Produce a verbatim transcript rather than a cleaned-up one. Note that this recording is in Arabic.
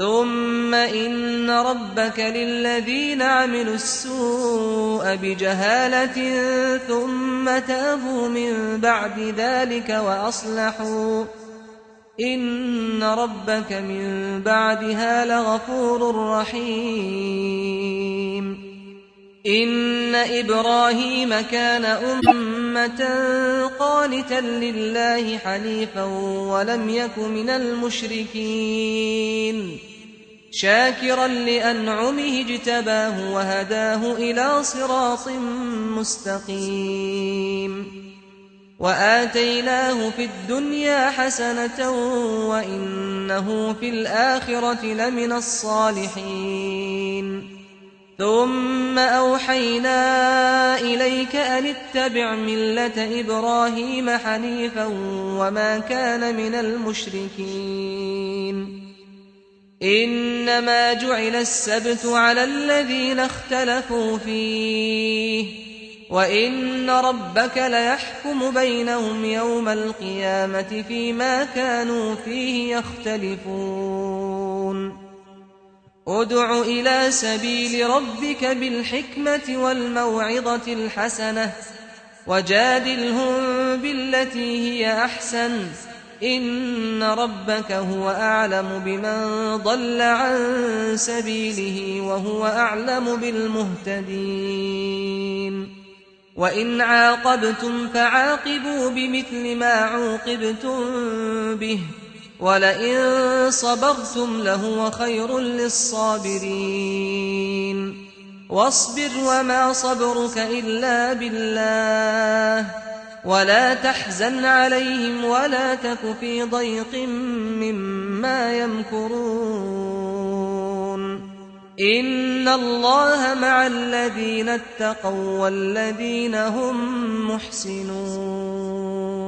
ثم إن ربك للذين عملوا السوء بجهالة ثم تابوا من بعد ذلك وأصلحوا إن ربك من بعدها لغفور رحيم. إن إبراهيم كان أمة قانتا لله حنيفا ولم يك من المشركين شاكرا لأنعمه اجتباه وهداه إلى صراط مستقيم. وآتيناه في الدنيا حسنة وإنه في الآخرة لمن الصالحين. ثم أوحينا إليك أن اتبع ملة إبراهيم حنيفا وما كان من المشركين. إنما جعل السبت على الذين اختلفوا فيه وإن ربك ليحكم بينهم يوم القيامة فيما كانوا فيه يختلفون. ادع إلى سبيل ربك بالحكمة والموعظة الحسنة وجادلهم بالتي هي أحسن إن ربك هو أعلم بمن ضل عن سبيله وهو أعلم بالمهتدين. وإن عاقبتم فعاقبوا بمثل ما عوقبتم به ولئن صبرتم لهو خير للصابرين. واصبر وما صبرك إلا بالله ولا تحزن عليهم ولا تك في ضيق مما يمكرون. إن الله مع الذين اتقوا والذين هم محسنون.